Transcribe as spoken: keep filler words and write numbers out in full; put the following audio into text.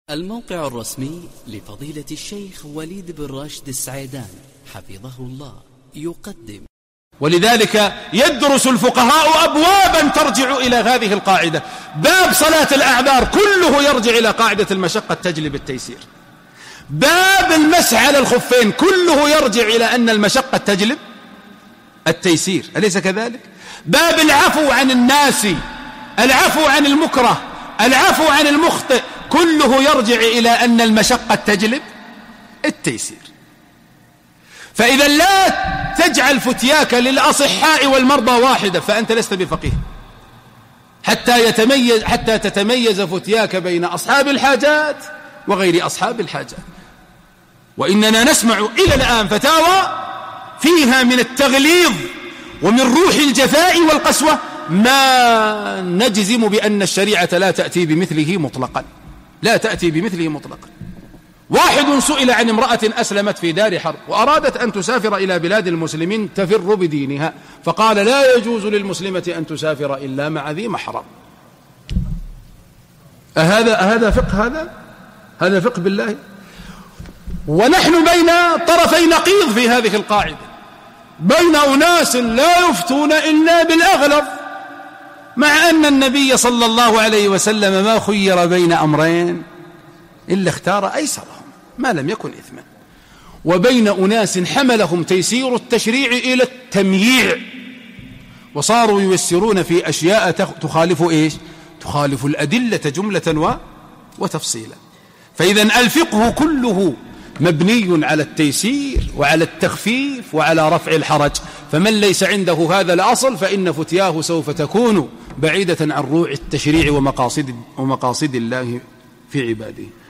الموقع الرسمي لفضيلة الشيخ وليد بن راشد السعيدان حفظه الله يقدم. ولذلك يدرس الفقهاء أبوابا ترجع إلى هذه القاعدة. باب صلاة الأعذار كله يرجع إلى قاعدة المشقة تجلب التيسير. باب المسح على الخفين كله يرجع إلى أن المشقة تجلب التيسير، أليس كذلك؟ باب العفو عن الناس، العفو عن المكره، العفو عن المخطئ، كله يرجع إلى أن المشقة تجلب التيسير. فإذا لا تجعل فتياك للأصحاء والمرضى واحدة فأنت لست بفقيه، حتى يتميز حتى تتميز فتياك بين أصحاب الحاجات وغير أصحاب الحاجات. وإننا نسمع إلى الآن فتاوى فيها من التغليظ ومن روح الجفاء والقسوة ما نجزم بأن الشريعة لا تأتي بمثله مطلقا، لا تأتي بمثله مطلقا. واحد سئل عن امرأة أسلمت في دار حرب وأرادت أن تسافر إلى بلاد المسلمين تفر بدينها، فقال لا يجوز للمسلمة أن تسافر إلا مع ذي محرم. أهذا أهذا فقه؟ هذا هذا فقه بالله؟ ونحن بين طرفي نقيض في هذه القاعدة، بين أناس لا يفتون إلا بالأغلب، مع أن النبي صلى الله عليه وسلم ما خير بين أمرين إلا اختار أيسرهم ما لم يكن إثما، وبين أناس حملهم تيسير التشريع إلى التمييع وصاروا ييسرون في أشياء تخالف إيش؟ تخالف الأدلة جملة وتفصيلا. فإذا الفقه كله مبني على التيسير وعلى التخفيف وعلى رفع الحرج، فمن ليس عنده هذا الأصل فإن فتياه سوف تكون بعيدة عن روع التشريع ومقاصد, ومقاصد الله في عباده.